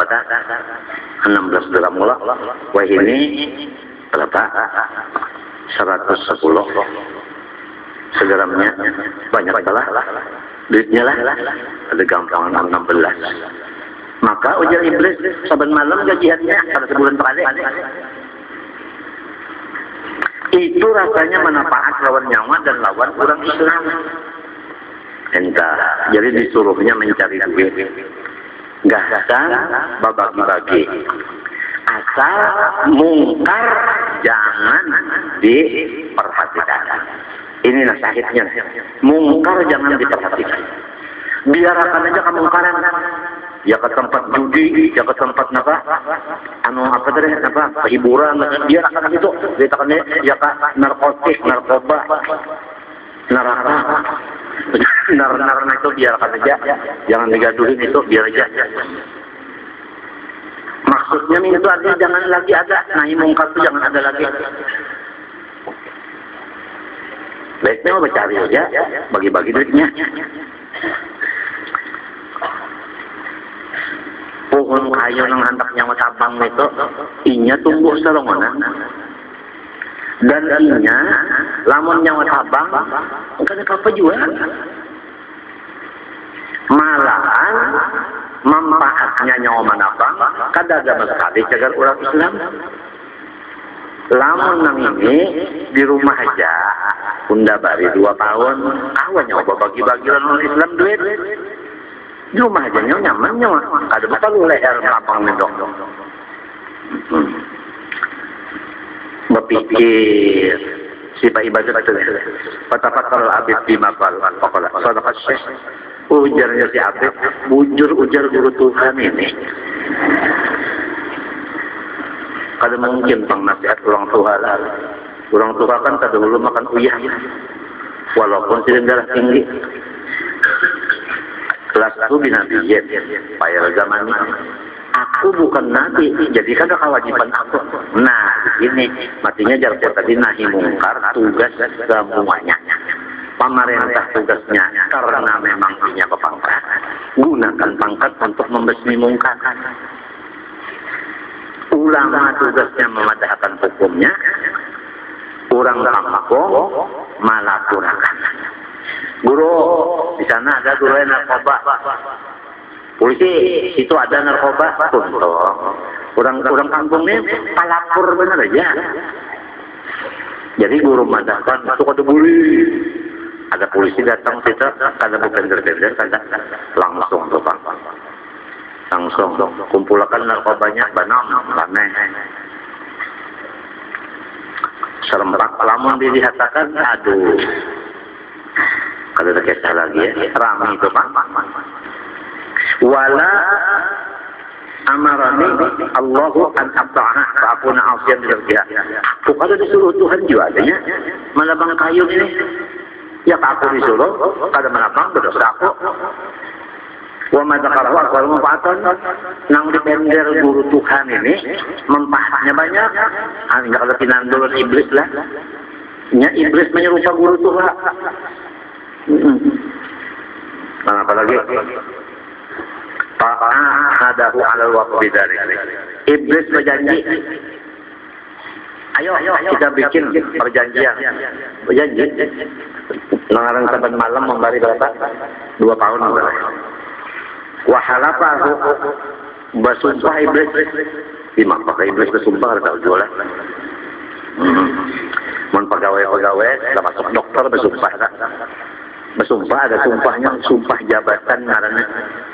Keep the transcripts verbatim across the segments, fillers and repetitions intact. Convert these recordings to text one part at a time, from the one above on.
dah? enam belas gram gula. Wah ini berapa? seratus sepuluh segramnya. Banyak lah. Duitnya lah. Ada gampangan enam belas. Maka ujar iblis saban malam gajiannya pada sebulan sekali. Itu rasanya manfaat lawan nyawa dan lawan orang Islam. Entah, jadi disuruhnya mencari duit. Gasan babagi-bagi. Asal mungkar jangan diperhatikan. Ini nasihatnya. Mungkar jangan diperhatikan. Biarkan aja kemungkaran. Ya ke tempat judi, ya ke tempat apa? Anu apa tadi? Apa? Hiburan. Biarkan itu. Biarkan ya ke narkotik, narkoba, neraka. Nar-nar itu biarkan aja. Jangan digaduhin itu, biar aja. Maksudnya itu artinya jangan lagi ada. Nahi mungkar itu jangan ada lagi. Baiknya mau cari aja, bagi-bagi duitnya. Pohon kayu yang hantak nyawa tabang itu, inya tumbuh serongonan. Dan inya, lamun nyawa tabang, bukan apa-apa juga. Malahan, manfaatnya nyawa manabang, kada ada sekali cagar orang Islam. Lamun nang ini di rumah aja, unda bari dua tahun, kawan nyawa bagi-bagi orang Islam duit. Di rumah aja nyawa nyaman nyawa, kada betul leher melapang itu. Hmm. Berpikir sifat ibadah itu. Fatafakal abid bimakal, fakal. Sadaqah syekh. Ujarnya si Abid, bujur-ujar guru Tuhan ini. Kada mungkin pang nasihat orang tua lah. Orang tua kan kada dulu makan uyah. Walaupun tidak darah tinggi. Kelas aku binabiyin, payah zaman ini. Aku bukan nabi, jadi kada kewajiban aku. Nah, ini matinya jarang tadi nahi mungkar, tugas semuanya. Pemerintah tugasnya karena memang punya pangkat, gunakan pangkat untuk membasmi mungkar. Ulama tugasnya memadahkan hukumnya, orang pamako malapurakan. Guru di sana ada guru yang narkoba, polisi itu ada narkoba, contoh. Orang orang kampungnya palapur benar aja. Jadi guru madahkan itu kode buri. Ada polisi datang situ, kada berbender-bender, kada langsung tuh bang, langsung dong, kumpulkan narkobanya, banam, lame, serempak, lamun dilihatkan, aduh, kada ada kisah lagi ya, ramai itu bang, wala amarani Allahu an abta'ah fa'akuna asiyan dirjah. Aku kada disuruh Tuhan juga adanya, malabang kayu ini. Ya aku disuruh, kada menapang berdosa aku. Wa madzakarahu aqwalu manfaatan. Nang dipender guru Tuhan ini manfaatnya banyak. Ah enggak ada pinandul iblis lah. Nya iblis menyerupa guru Tuhan. Heeh. Nah, apalagi ta'ahadahu 'alal waqfi dzalik. Iblis berjanji, ayo, ayo kita bikin perjanjian. Berjanji. Mengarang saban malam memberi berapa? Dua tahun memberi. Wahalapahu bersumpah iblis. Lima pakai iblis bersumpah ada jualan. Hmm. Mon pegawai-pegawai, termasuk dokter bersumpah. Bersumpah ada sumpahnya, sumpah jabatan ngarannya.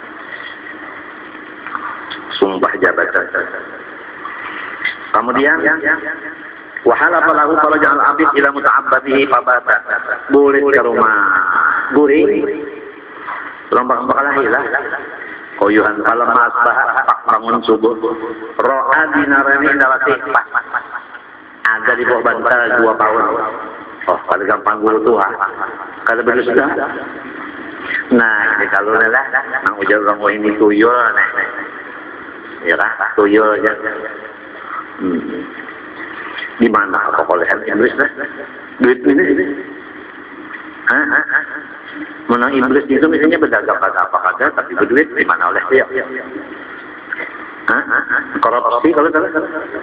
Sumpah jabatan. Kemudian wahala falahu kalau jangan abid ila muta'abbadihi fabata. Boleh ke rumah guring. Lombang bakalah hilah. Koyuhan kalau masbah pak bangun subuh. Ro'a dinarani indawati pas. Ada di bawah bantal dua tahun. Oh, kalau gampang guru tuh ha. Kalau begitu sudah. Nah, ini kalau lelah, nang ujar orang ini tuyul nih. Ya lah, tuyul aja. Hmm. Di mana kekolehan iblis dah? Duit ini. Hah? Menang iblis itu misalnya berdagang pada apa kagak, tapi berduit di mana oleh dia? korupsi kalau salah.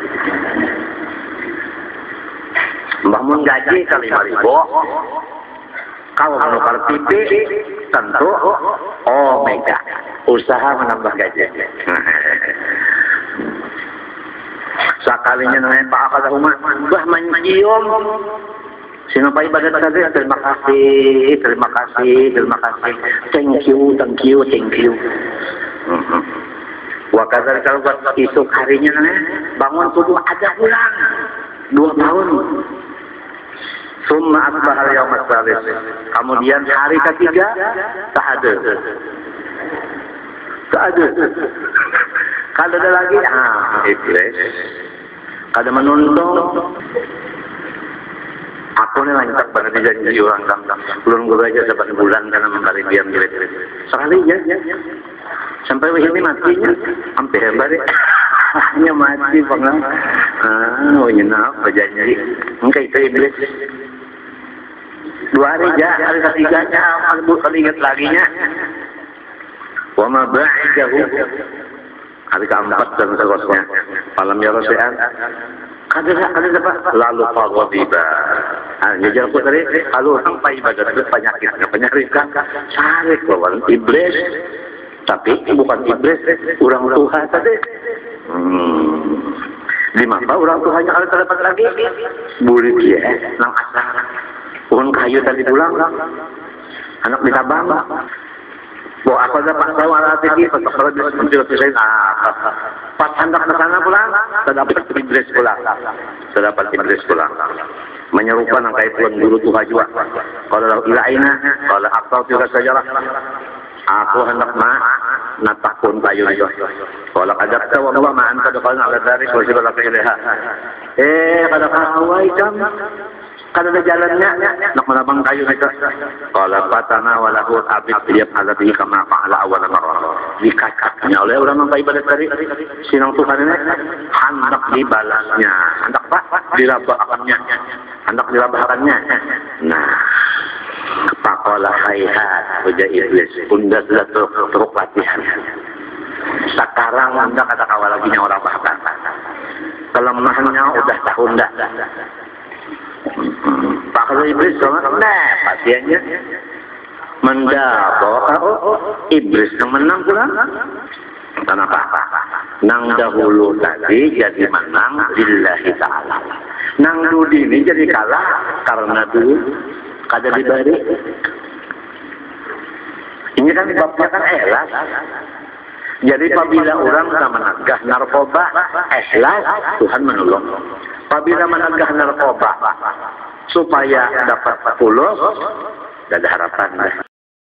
Mbah mun gaji kali lima ribu. Kalau menukar T V tentu oh mega usaha menambah gaji. Sekalinya namanya Pak Akal Umar, bah mencium. Siapa ibadat saja, terima kasih, terima kasih, terima kasih, thank you, thank you, thank you. Wakadar kalau buat esok harinya bangun subuh ada pulang dua tahun. Summa asbahal yaumas salis. Kemudian hari ketiga tak ada. Tak ada. Kalau ada lagi, ah, iblis. Kalau menuntung, aku ni lancar pada dijanji orang kam-kam. Belum gue aja sebat bulan karena memberi diam diri. Sekali ya, sampai ini matinya, hampir balik. Hanya mati pengen. Ah, oh nyenap berjanji. Enggak itu iblis. Dua hari aja, hari ketiganya, kalau kali ingat laginya. Wa ma ba'idahu. Hari keempat dan seterusnya. Malam ya Rasulullah. Kada ada apa? Lalu fagodiba. Ah, jadi aku tadi kalau orang pak ibadat itu penyakitnya penyakit kan sarik lawan iblis. Tapi bukan iblis, orang Tuhan tadi. Hmm. Lima apa orang Tuhannya kalau terdapat lagi? Burit ya, nang asar. Pohon kayu tadi pulang, anak ditabang. Bahwa aku ada pak tahu arah tinggi, pas kalau dia seperti itu saya, pas hendak ke sana pulang, terdapat iblis pulang, terdapat iblis pulang. Menyerupai nang kayak pulang dulu Tuhan juga. Kalau ilaina, kalau akal juga sajalah. Aku hendak ma, natakun kayu itu. Kalau kadang tahu bahwa maan kadang ala dari kursi berlaku ilaha. Eh, kadang kawai jam. Kalau ada jalannya, nak menabang kayu mereka. Kalau patana walahu abid dia alati kama fa'ala awal marrah. Dikacaknya oleh orang yang ibadat tadi, sinang Tuhan ini hendak dibalasnya, hendak apa? Dirabahkannya, hendak dirabahkannya. Nah, pakola hayhat wajah iblis, unda sudah teruk latihan. Sekarang anda kata kawal lagi orang bahkan. Kelemahannya udah tahun dah. Pak kalau iblis sama nah pasiennya mendapatkan oh, iblis yang menang pula. Kenapa? Nang dahulu tadi jadi menang lillahi ta'ala. Nang dulu ini jadi kalah karena dulu kada diberi. Ini kan babnya kan ikhlas. Jadi apabila orang sudah menegah narkoba, ikhlas Tuhan menolong. Apabila menegah narkoba supaya dapat pulos, tidak ada harapan.